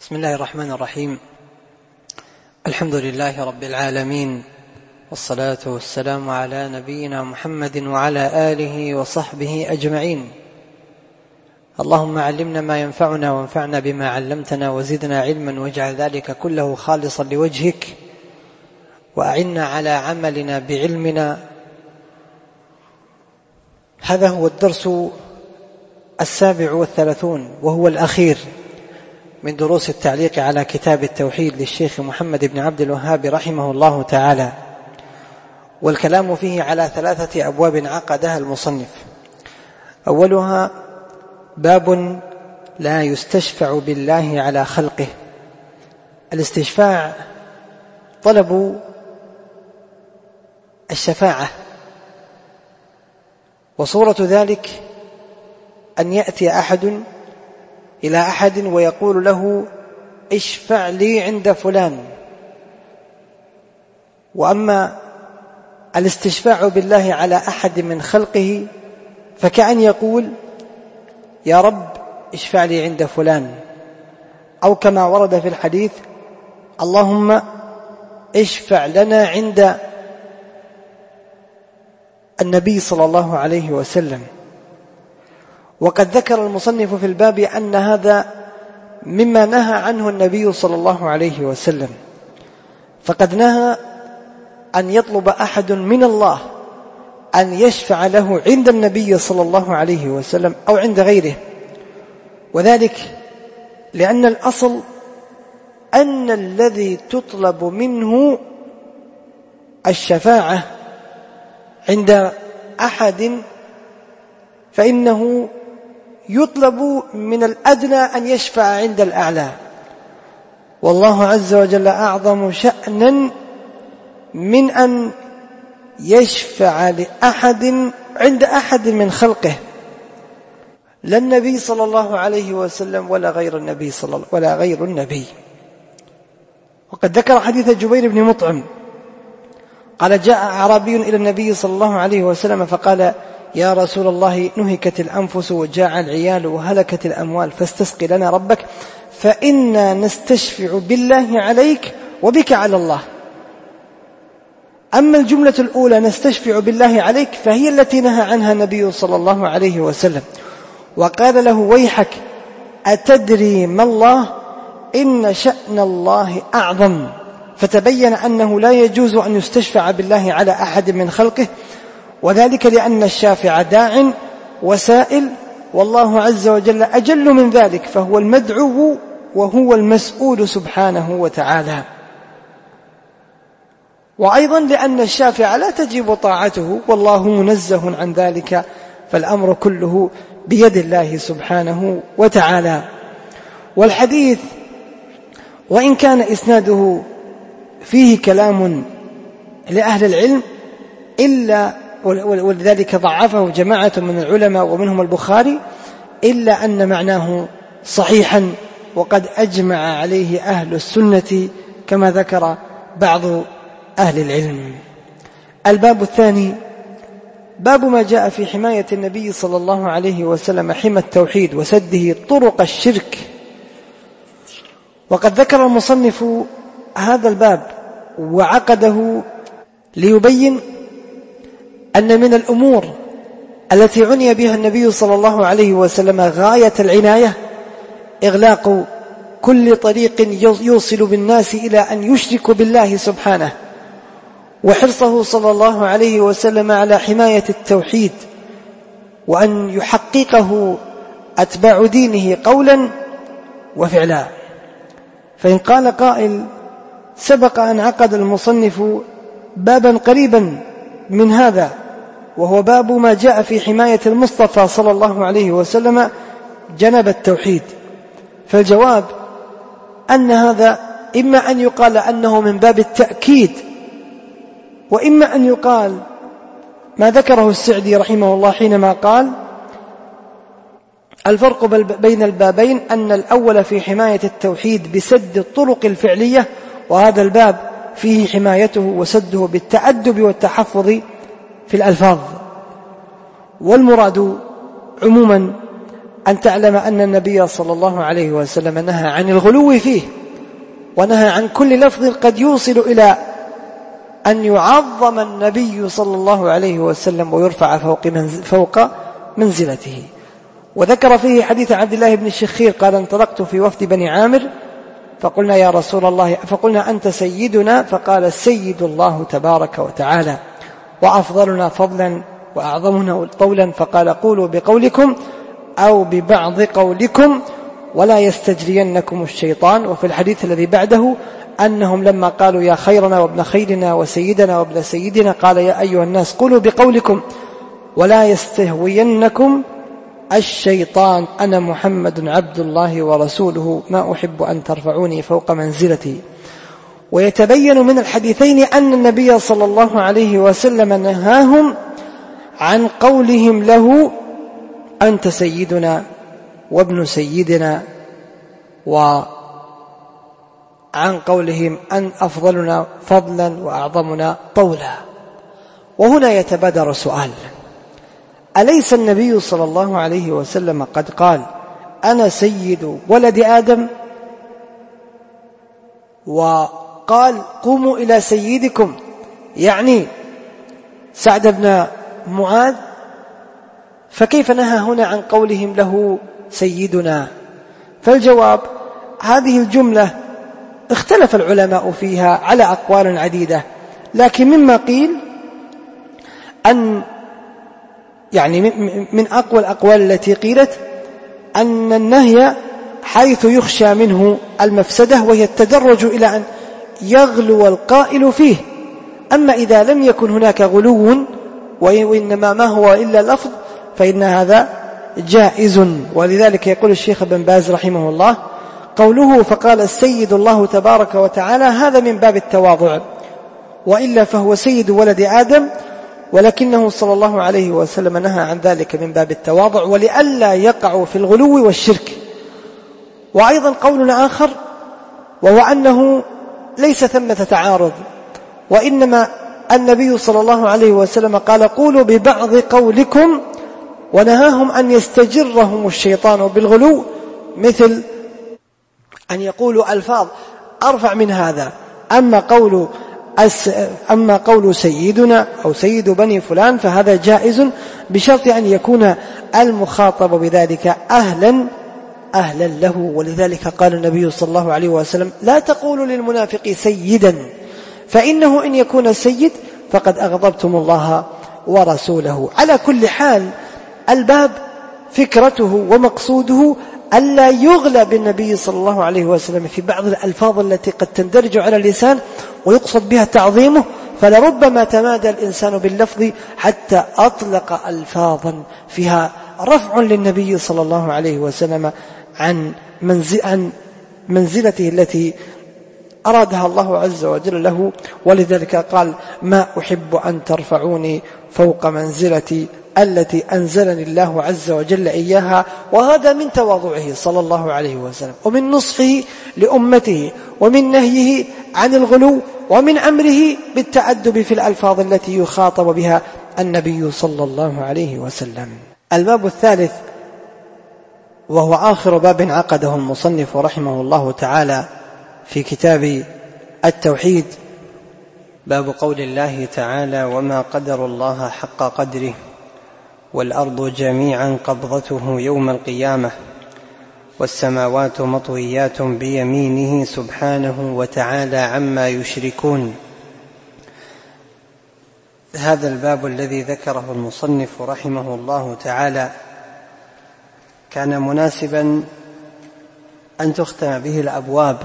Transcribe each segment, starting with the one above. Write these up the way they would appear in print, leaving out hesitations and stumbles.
بسم الله الرحمن الرحيم. الحمد لله رب العالمين، والصلاة والسلام على نبينا محمد وعلى آله وصحبه أجمعين. اللهم علمنا ما ينفعنا وانفعنا بما علمتنا وزدنا علما، واجعل ذلك كله خالصا لوجهك، وأعنا على عملنا بعلمنا. هذا هو الدرس 37 وهو الأخير من دروس التعليق على كتاب التوحيد للشيخ محمد بن عبد الوهاب رحمه الله تعالى، والكلام فيه على 3 أبواب عقدها المصنف. أولها باب لا يستشفع بالله على خلقه. الاستشفاع طلب الشفاعة، وصورة ذلك أن يأتي أحد إلى أحد ويقول له اشفع لي عند فلان. وأما الاستشفاع بالله على أحد من خلقه فكأن يقول يا رب اشفع لي عند فلان، أو كما ورد في الحديث اللهم اشفع لنا عند النبي صلى الله عليه وسلم. وقد ذكر المصنف في الباب أن هذا مما نهى عنه النبي صلى الله عليه وسلم، فقد نهى أن يطلب أحد من الله أن يشفع له عند النبي صلى الله عليه وسلم أو عند غيره، وذلك لأن الأصل أن الذي تطلب منه الشفاعة عند أحد فإنه يطلب من الأدنى أن يشفع عند الأعلى، والله عز وجل أعظم شأنا من أن يشفع لأحد عند أحد من خلقه، لا النبي صلى الله عليه وسلم ولا غير النبي. وقد ذكر حديث جبير بن مطعم قال جاء أعرابي إلى النبي صلى الله عليه وسلم فقال يا رسول الله نهكت الأنفس وجاع العيال وهلكت الأموال، فاستسق لنا ربك فإنا نستشفع بالله عليك وبك على الله. أما الجملة الأولى نستشفع بالله عليك فهي التي نهى عنها النبي صلى الله عليه وسلم، وقال له ويحك أتدري ما الله إن شأن الله أعظم. فتبين أنه لا يجوز أن يستشفع بالله على أحد من خلقه، وذلك لأن الشافع داع وسائل، والله عز وجل أجل من ذلك، فهو المدعو وهو المسؤول سبحانه وتعالى. وأيضا لأن الشافع لا تجب طاعته والله منزه عن ذلك، فالأمر كله بيد الله سبحانه وتعالى. والحديث وإن كان إسناده فيه كلام لأهل العلم ولذلك ضعفه جماعة من العلماء ومنهم البخاري، إلا أن معناه صحيحا وقد أجمع عليه أهل السنة كما ذكر بعض أهل العلم. الباب الثاني باب ما جاء في حماية النبي صلى الله عليه وسلم حمى التوحيد وسده طرق الشرك. وقد ذكر المصنف هذا الباب وعقده ليبين أن من الأمور التي عني بها النبي صلى الله عليه وسلم غاية العناية إغلاق كل طريق يوصل بالناس إلى أن يشركوا بالله سبحانه، وحرصه صلى الله عليه وسلم على حماية التوحيد وأن يحققه أتباع دينه قولا وفعلا. فإن قال قائل سبق أن عقد المصنف بابا قريبا من هذا وهو باب ما جاء في حماية المصطفى صلى الله عليه وسلم جنب التوحيد، فالجواب أن هذا إما أن يقال أنه من باب التأكيد، وإما أن يقال ما ذكره السعدي رحمه الله حينما قال الفرق بين البابين أن الأول في حماية التوحيد بسد الطرق الفعلية، وهذا الباب فيه حمايته وسده بالتأدب والتحفظ في الألفاظ. والمراد عموما أن تعلم أن النبي صلى الله عليه وسلم نهى عن الغلو فيه، ونهى عن كل لفظ قد يوصل إلى أن يعظم النبي صلى الله عليه وسلم ويرفع فوق منزلته. وذكر فيه حديث عبد الله بن الشخير قال: انطلقت في وفد بني عامر فقلنا يا رسول الله، فقلنا أنت سيدنا، فقال: السيد الله تبارك وتعالى، وأفضلنا فضلا وأعظمنا طولا، فقال: قولوا بقولكم أو ببعض قولكم ولا يستجرينكم الشيطان. وفي الحديث الذي بعده أنهم لما قالوا يا خيرنا وابن خيرنا وسيدنا وابن سيدنا قال: يا أيها الناس قولوا بقولكم ولا يستهوينكم الشيطان، أنا محمد عبد الله ورسوله، ما أحب أن ترفعوني فوق منزلتي. ويتبين من الحديثين أن النبي صلى الله عليه وسلم نهاهم عن قولهم له أنت سيدنا وابن سيدنا، وعن قولهم أن أفضلنا فضلا وأعظمنا طولا. وهنا يتبادر سؤال: أليس النبي صلى الله عليه وسلم قد قال أنا سيد ولد آدم، وقال قوموا إلى سيدكم، يعني سعد بن معاذ، فكيف نهى هنا عن قولهم له سيدنا؟ فالجواب: هذه الجملة اختلف العلماء فيها على أقوال عديدة، لكن مما قيل أن يعني من أقوى الأقوال التي قيلت أن النهي حيث يخشى منه المفسدة، وهي التدرج إلى أن يغلو القائل فيه. أما إذا لم يكن هناك غلو وإنما ما هو إلا لفظ فإن هذا جائز. ولذلك يقول الشيخ ابن باز رحمه الله: قوله فقال السيد الله تبارك وتعالى هذا من باب التواضع، وإلا فهو سيد ولد آدم، ولكنه صلى الله عليه وسلم نهى عن ذلك من باب التواضع ولئلا يقعوا في الغلو والشرك. وأيضا قول آخر وهو أنه ليس ثمة تعارض، وإنما النبي صلى الله عليه وسلم قال قولوا ببعض قولكم، ونهاهم أن يستجرهم الشيطان بالغلو، مثل أن يقولوا ألفاظ أرفع من هذا. أما قول سيدنا أو سيد بني فلان فهذا جائز بشرط أن يكون المخاطب بذلك أهلا له. ولذلك قال النبي صلى الله عليه وسلم لا تقولوا للمنافق سيدا، فإنه إن يكون سيد فقد أغضبتم الله ورسوله. على كل حال الباب فكرته ومقصوده ألا يغلى بالنبي صلى الله عليه وسلم في بعض الألفاظ التي قد تندرج على اللسان ويقصد بها تعظيمه، فلربما تمادى الإنسان باللفظ حتى أطلق ألفاظا فيها رفع للنبي صلى الله عليه وسلم عن منزلته التي أرادها الله عز وجل له. ولذلك قال ما أحب أن ترفعوني فوق منزلتي التي أنزلني الله عز وجل إياها. وهذا من تواضعه صلى الله عليه وسلم، ومن نصحه لأمته، ومن نهيه عن الغلو، ومن أمره بالتأدب في الألفاظ التي يخاطب بها النبي صلى الله عليه وسلم. الباب الثالث وهو آخر باب عقده المصنف رحمه الله تعالى في كتاب التوحيد، باب قول الله تعالى وما قدر الله حق قدره والأرض جميعا قبضته يوم القيامة والسماوات مطويات بيمينه سبحانه وتعالى عما يشركون. هذا الباب الذي ذكره المصنف رحمه الله تعالى كان مناسبا أن تختم به الأبواب،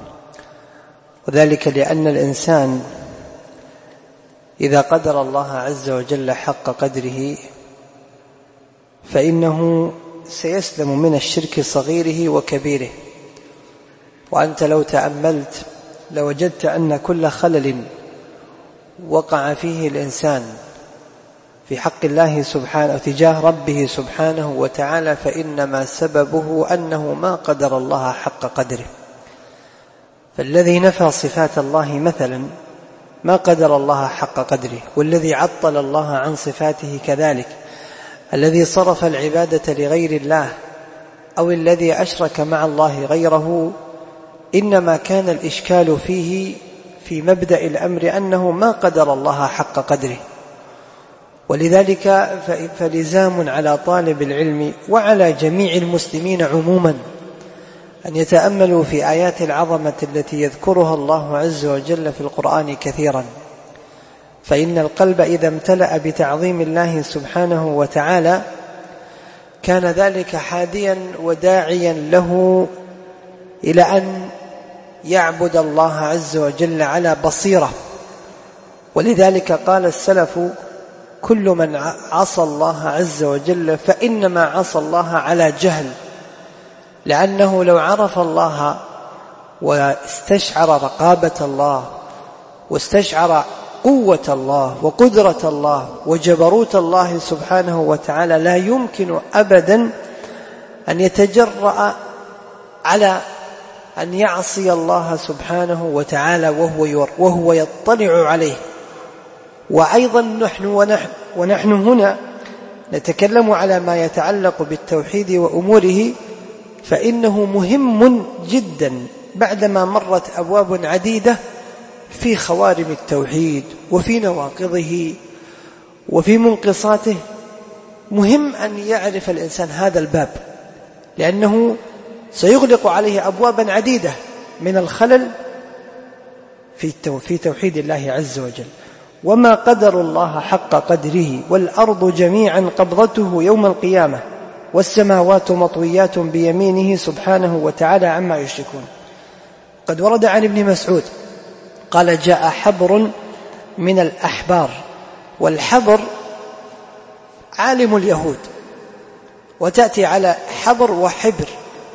وذلك لأن الإنسان إذا قدر الله عز وجل حق قدره فإنه سيسلم من الشرك صغيره وكبيره. وأنت لو تأملت لوجدت أن كل خلل وقع فيه الإنسان في حق الله سبحانه تجاه ربه سبحانه وتعالى فإنما سببه أنه ما قدر الله حق قدره. فالذي نفى صفات الله مثلا ما قدر الله حق قدره، والذي عطل الله عن صفاته كذلك، الذي صرف العبادة لغير الله أو الذي أشرك مع الله غيره، إنما كان الإشكال فيه في مبدأ الأمر أنه ما قدر الله حق قدره. ولذلك فلزام على طالب العلم وعلى جميع المسلمين عموما أن يتأملوا في آيات العظمة التي يذكرها الله عز وجل في القرآن كثيرا، فإن القلب إذا امتلأ بتعظيم الله سبحانه وتعالى كان ذلك حاديا وداعيا له إلى أن يعبد الله عز وجل على بصيرة. ولذلك قال السلف: كل من عصى الله عز وجل فإنما عصى الله على جهل، لأنه لو عرف الله واستشعر رقابة الله واستشعر قوة الله وقدرة الله وجبروت الله سبحانه وتعالى لا يمكن أبدا أن يتجرأ على أن يعصي الله سبحانه وتعالى وهو يطلع عليه. وأيضا ونحن هنا نتكلم على ما يتعلق بالتوحيد وأموره، فإنه مهم جدا بعدما مرت أبواب عديدة في خوارم التوحيد وفي نواقضه وفي منقصاته، مهم أن يعرف الإنسان هذا الباب، لأنه سيغلق عليه أبوابا عديدة من الخلل في توحيد الله عز وجل. وما قدر الله حق قدره والأرض جميعا قبضته يوم القيامة والسماوات مطويات بيمينه سبحانه وتعالى عما يشركون. قد ورد عن ابن مسعود قال: جاء حبر من الأحبار، والحبر عالم اليهود، وتأتي على حبر وحبر،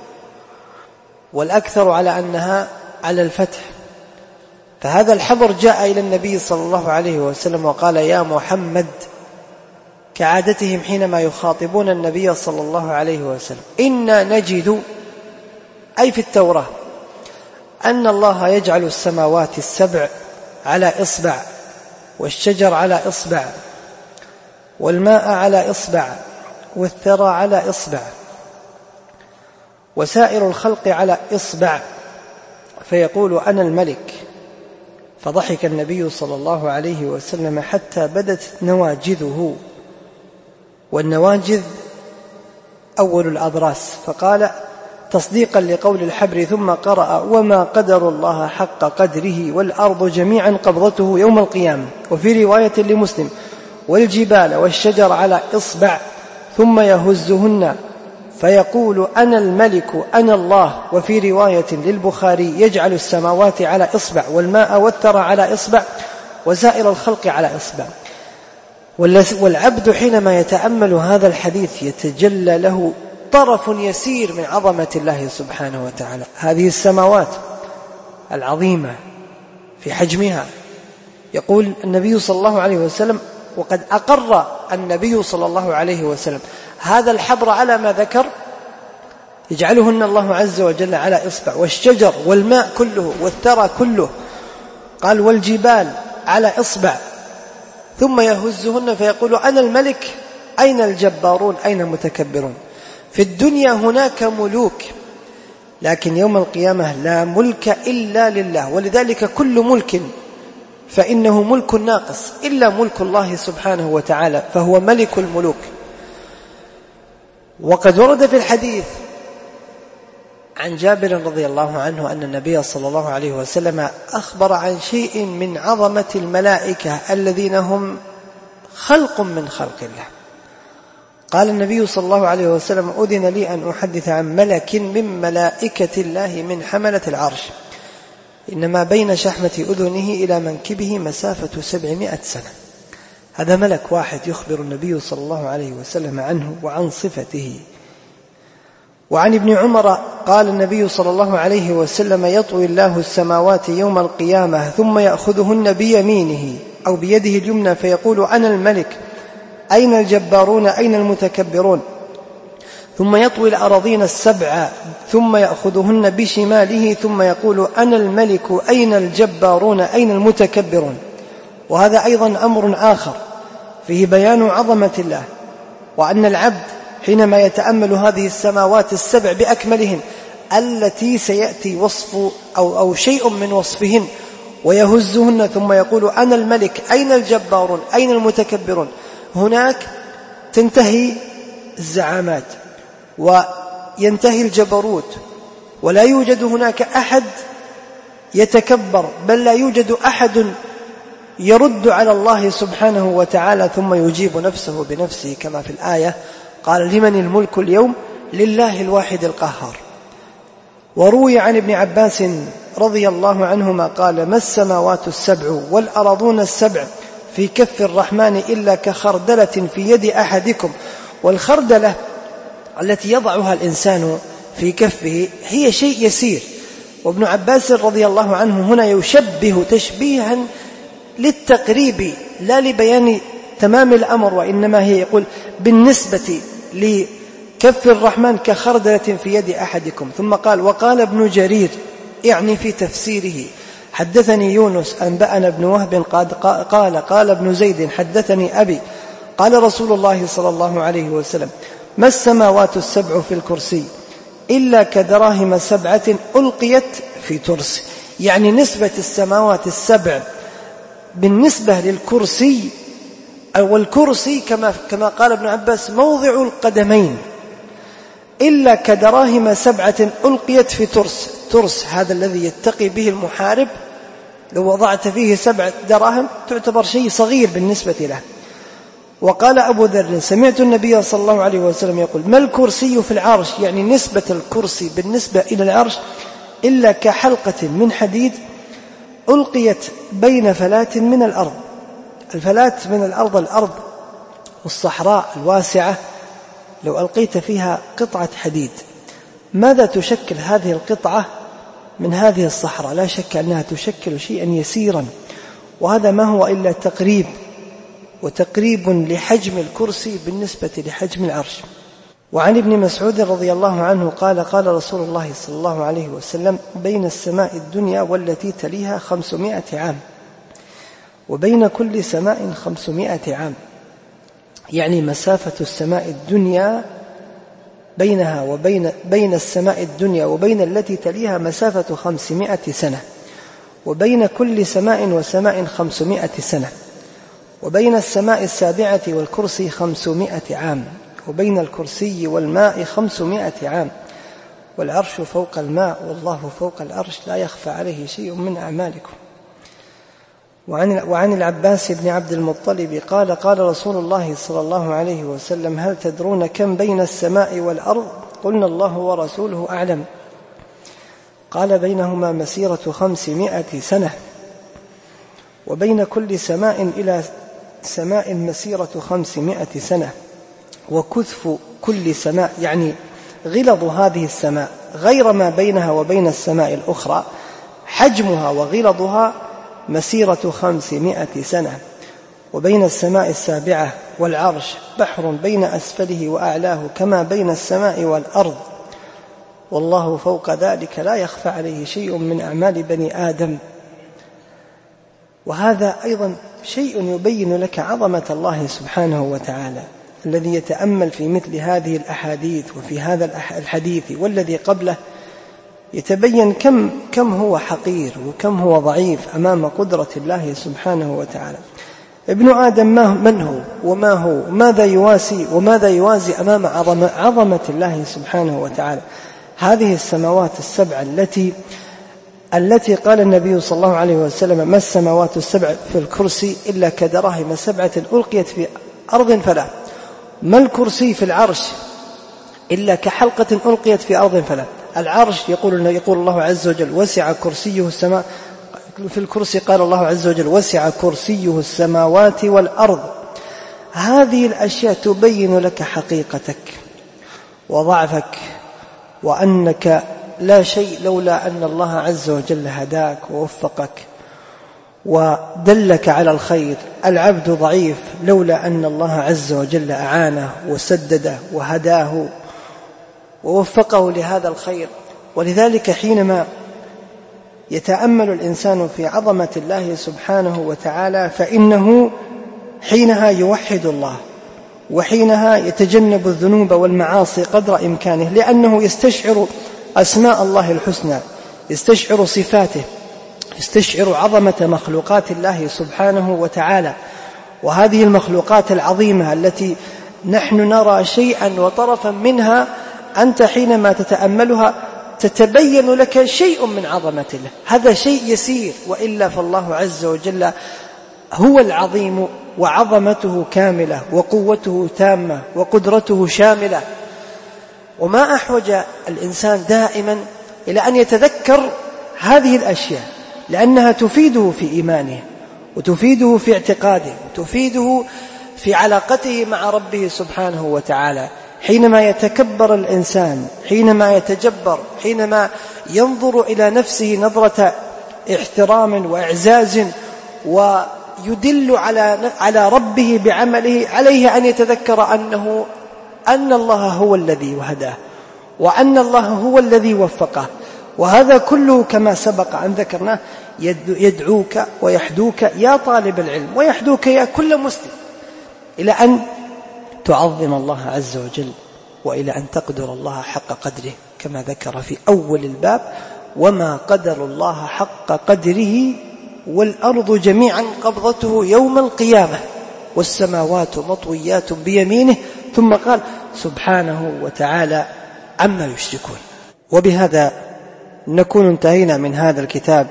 والأكثر على أنها على الفتح. فهذا الحبر جاء إلى النبي صلى الله عليه وسلم وقال: يا محمد، كعادتهم حينما يخاطبون النبي صلى الله عليه وسلم: إنا نجد، أي في التوراة، أن الله يجعل السماوات السبع على إصبع، والشجر على إصبع، والماء على إصبع، والثرى على إصبع، وسائر الخلق على إصبع، فيقول: أنا الملك. فضحك النبي صلى الله عليه وسلم حتى بدت نواجذه، والنواجذ أول الأضراس، فقال تصديقا لقول الحبر، ثم قرأ: وما قدر الله حق قدره والأرض جميعا قبضته يوم القيامة. وفي رواية لمسلم: والجبال والشجر على إصبع، ثم يهزهن فيقول: أنا الملك أنا الله. وفي رواية للبخاري: يجعل السماوات على إصبع، والماء والثرى على إصبع، وسائر الخلق على إصبع. والعبد حينما يتأمل هذا الحديث يتجلى له طرف يسير من عظمة الله سبحانه وتعالى. هذه السماوات العظيمة في حجمها، يقول النبي صلى الله عليه وسلم، وقد أقر النبي صلى الله عليه وسلم هذا الحبر على ما ذكر، يجعلهن الله عز وجل على إصبع، والشجر والماء كله والثرى كله، قال: والجبال على إصبع، ثم يهزهن فيقول: أنا الملك أين الجبارون أين المتكبرون. في الدنيا هناك ملوك، لكن يوم القيامة لا ملك إلا لله، ولذلك كل ملك فإنه ملك ناقص إلا ملك الله سبحانه وتعالى، فهو ملك الملوك. وقد ورد في الحديث عن جابر رضي الله عنه أن النبي صلى الله عليه وسلم أخبر عن شيء من عظمة الملائكة الذين هم خلق من خلق الله. قال النبي صلى الله عليه وسلم: أذن لي أن أحدث عن ملك من ملائكة الله من حملة العرش، إنما بين شحمة أذنه إلى منكبه مسافة 700 سنة. هذا ملك واحد يخبر النبي صلى الله عليه وسلم عنه وعن صفته. وعن ابن عمر قال النبي صلى الله عليه وسلم: يطوي الله السماوات يوم القيامة ثم يأخذهن بيمينه أو بيده اليمنى فيقول: أنا الملك أين الجبارون أين المتكبرون. ثم يطوي الأراضين السبع ثم يأخذهن بشماله ثم يقول: أنا الملك أين الجبارون أين المتكبرون. وهذا أيضا أمر آخر فيه بيان عظمة الله، وأن العبد حينما يتأمل هذه السماوات السبع بأكملهن التي سيأتي وصف أو شيء من وصفهن ويهزهن ثم يقول أنا الملك أين الجبارون أين المتكبرون. هناك تنتهي الزعامات وينتهي الجبروت، ولا يوجد هناك أحد يتكبر، بل لا يوجد أحد يرد على الله سبحانه وتعالى ثم يجيب نفسه بنفسه، كما في الآية قال لمن الملك اليوم لله الواحد القهار. وروي عن ابن عباس رضي الله عنهما قال ما السماوات السبع والأرضون السبع في كف الرحمن إلا كخردلة في يد أحدكم. والخردلة التي يضعها الإنسان في كفه هي شيء يسير، وابن عباس رضي الله عنه هنا يشبه تشبيها للتقريب لا لبيان تمام الأمر، وإنما هي يقول بالنسبة لكف الرحمن كخردلة في يد أحدكم. ثم قال وقال ابن جرير يعني في تفسيره حدثني يونس أنبأنا ابن وهب قال ابن زيد حدثني أبي قال رسول الله صلى الله عليه وسلم ما السماوات السبع في الكرسي إلا كدراهم سبعة ألقيت في ترس. يعني نسبة السماوات السبع بالنسبة للكرسي، أو الكرسي كما قال ابن عباس موضع القدمين، إلا كدراهم سبعة ألقيت في ترس. ترس هذا الذي يتقي به المحارب، لو وضعت فيه 7 دراهم تعتبر شيء صغير بالنسبة له. وقال أبو ذر سمعت النبي صلى الله عليه وسلم يقول ما الكرسي في العرش، يعني نسبة الكرسي بالنسبة إلى العرش إلا كحلقة من حديد ألقيت بين فلات من الأرض. الفلات من الأرض والصحراء الواسعة لو ألقيت فيها قطعة حديد ماذا تشكل هذه القطعة من هذه الصحراء؟ لا شك أنها تشكل شيئا يسيرا، وهذا ما هو إلا تقريب لحجم الكرسي بالنسبة لحجم العرش. وعن ابن مسعود رضي الله عنه قال قال رسول الله صلى الله عليه وسلم بين السماء الدنيا والتي تليها 500 عام وبين كل سماء 500 عام، يعني مسافة السماء الدنيا بينها بين السماء الدنيا وبين التي تليها مسافة 500 سنة، وبين كل سماء وسماء 500 سنة، وبين السماء السابعة والكرسي 500 عام، وبين الكرسي والماء 500 عام، والعرش فوق الماء والله فوق العرش لا يخفى عليه شيء من أعمالكم. وعن العباس بن عبد المطلب قال قال رسول الله صلى الله عليه وسلم هل تدرون كم بين السماء والأرض؟ قلنا الله ورسوله أعلم. قال بينهما مسيرة 500 سنة، وبين كل سماء إلى سماء مسيرة 500 سنة، وكثف كل سماء يعني غلظ هذه السماء غير ما بينها وبين السماء الأخرى حجمها وغلظها مسيرة 500 سنة، وبين السماء السابعة والعرش بحر بين أسفله وأعلاه كما بين السماء والأرض والله فوق ذلك لا يخفى عليه شيء من أعمال بني آدم. وهذا أيضا شيء يبين لك عظمة الله سبحانه وتعالى. الذي يتأمل في مثل هذه الأحاديث وفي هذا الحديث والذي قبله يتبين كم هو حقير وكم هو ضعيف أمام قدرة الله سبحانه وتعالى. ابن آدم من هو وما هو ماذا يوازي أمام عظمة الله سبحانه وتعالى. هذه السماوات السبع التي قال النبي صلى الله عليه وسلم ما السماوات السبع في الكرسي إلا كدراهم 7 ألقيت في أرض فلا. ما الكرسي في العرش إلا كحلقة ألقيت في أرض فلا. العرش يقول الله عز وجل وسع كرسيه السماء، في الكرسي قال الله عز وجل وسع كرسيه السماوات والأرض. هذه الأشياء تبين لك حقيقتك وضعفك، وأنك لا شيء لولا أن الله عز وجل هداك ووفقك ودلك على الخير. العبد ضعيف لولا أن الله عز وجل أعانه وسدده وهداه ووفقه لهذا الخير. ولذلك حينما يتأمل الإنسان في عظمة الله سبحانه وتعالى فإنه حينها يوحد الله وحينها يتجنب الذنوب والمعاصي قدر إمكانه، لأنه يستشعر أسماء الله الحسنى، يستشعر صفاته، يستشعر عظمة مخلوقات الله سبحانه وتعالى. وهذه المخلوقات العظيمة التي نحن نرى شيئا وطرفا منها، أنت حينما تتأملها تتبين لك شيء من عظمة الله. هذا شيء يسير، وإلا فالله عز وجل هو العظيم، وعظمته كاملة، وقوته تامة، وقدرته شاملة. وما أحوج الإنسان دائما إلى أن يتذكر هذه الأشياء، لأنها تفيده في إيمانه، وتفيده في اعتقاده، وتفيده في علاقته مع ربه سبحانه وتعالى. حينما يتكبر الإنسان، حينما يتجبر، حينما ينظر إلى نفسه نظرة احترام وإعزاز ويدل على ربه بعمله، عليه أن يتذكر أن الله هو الذي هداه، وأن الله هو الذي وفقه. وهذا كله كما سبق أن ذكرناه يدعوك ويحدوك يا طالب العلم، ويحدوك يا كل مسلم، إلى أن تعظم الله عز وجل، وإلى أن تقدر الله حق قدره، كما ذكر في أول الباب: وما قدر الله حق قدره والأرض جميعا قبضته يوم القيامة والسماوات مطويات بيمينه، ثم قال: سبحانه وتعالى عما يشركون. وبهذا نكون انتهينا من هذا الكتاب.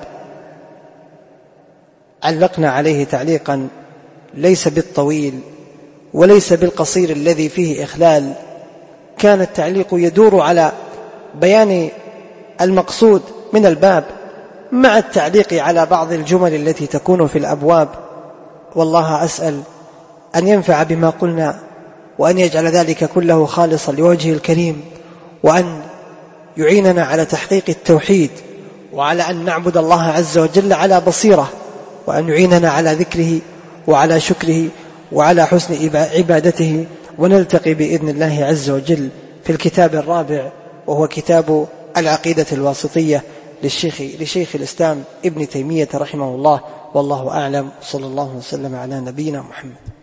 علقنا عليه تعليقا ليس بالطويل وليس بالقصير الذي فيه إخلال، كان التعليق يدور على بيان المقصود من الباب مع التعليق على بعض الجمل التي تكون في الأبواب. والله أسأل أن ينفع بما قلنا، وأن يجعل ذلك كله خالصا لوجهه الكريم، وأن يعيننا على تحقيق التوحيد، وعلى أن نعبد الله عز وجل على بصيرة، وأن يعيننا على ذكره وعلى شكره وعلى حسن عبادته. ونلتقي بإذن الله عز وجل في الكتاب الرابع، وهو كتاب العقيدة الواسطية لشيخ الإسلام ابن تيمية رحمه الله. والله أعلم، صلى الله وسلم على نبينا محمد.